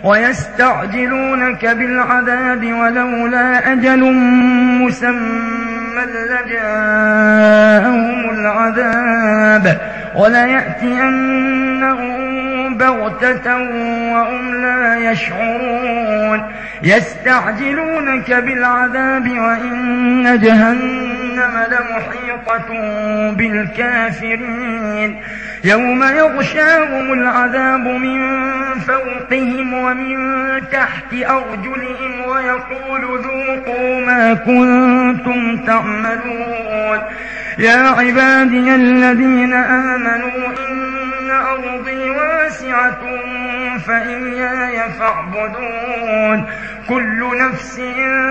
ويستعجلونك بالعذاب ولولا أجل مسمى لجاءهم العذاب وليأتينهم بغتة وهم لا يشعرون يستعجلونك بالعذاب وإن جهنم لمحيطة بالكافرين يوم يغشاهم العذاب من فوقهم ومن تحت أرجلهم ويقول ذوقوا ما كنتم تعملون يا عبادي الذين آمنوا إن أرضي واسعة فإياي فاعبدون كل نفس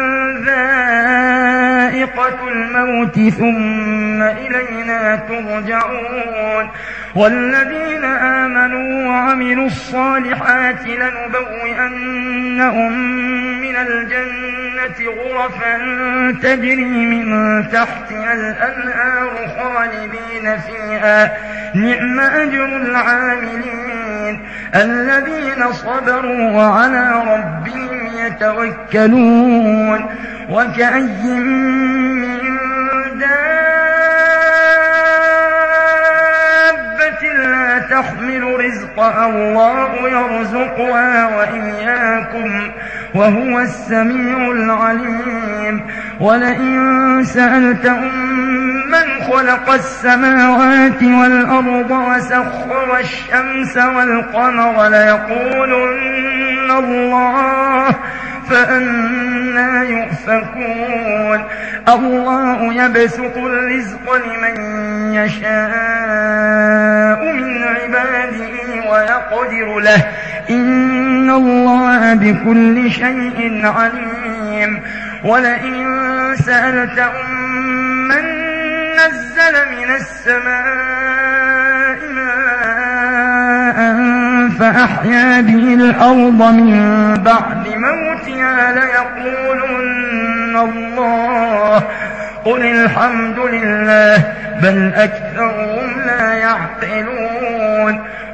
ذائقة الموت ثم إلينا ترجعون والذين آمنوا وعملوا الصالحات لنبوئنهم من الجنة غرفا تجري من تحتها الأنهار خالدين فيها نعم أجر العاملين الذين صبروا وعلى ربهم يتوكلون وكأي من دابة لا تحمل رزقها الله يرزقها وإياكم وهو السميع العليم ولئن سألتهم من خلق السماوات والأرض وسخر الشمس والقمر ليقولن الله فأنى يؤفكون الله يبسط الرزق لمن يشاء من عباده ويقدر له إن الله بكل شيء عليم ولئن سألتهم من نزل من السماء ماء فأحيا به الأرض من بعد موتها ليقولن الله قل الحمد لله بل أكثرهم لا يعقلون